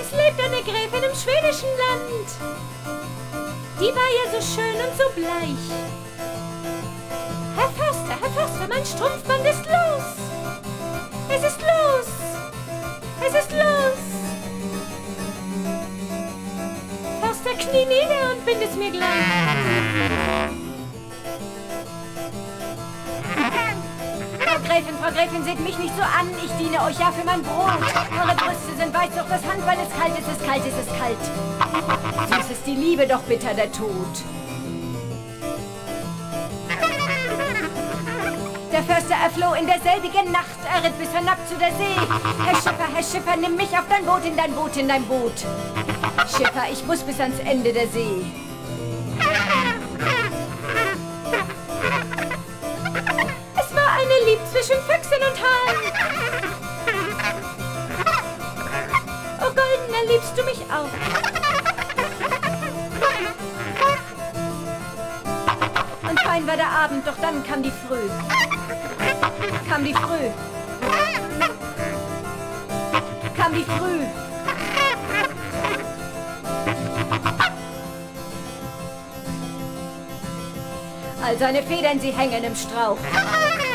Es lebt eine Gräfin im schwedischen Land. Die war ja so schön und so bleich. Herr Förster, mein Strumpfband ist los. Es ist los. Es ist los. Förster, knie nieder und bind es mir gleich. Frau Gräfin, seht mich nicht so an. Ich diene euch ja für mein Brot. Eure Brüste sind weiß, doch das Handbein ist kalt, es ist kalt, es ist kalt. Süß ist die Liebe, doch bitter der Tod. Der Förster erfloh in derselbigen Nacht, er ritt bis hinab zu der See. Herr Schiffer, nimm mich auf dein Boot, in dein Boot, in dein Boot. Schiffer, ich muss bis ans Ende der See. Lieb zwischen Füchsen und Hahn. Oh Goldener, liebst du mich auch? Und fein war der Abend, doch dann kam die Früh. Kam die Früh. Kam die Früh. All seine Federn, sie hängen im Strauch.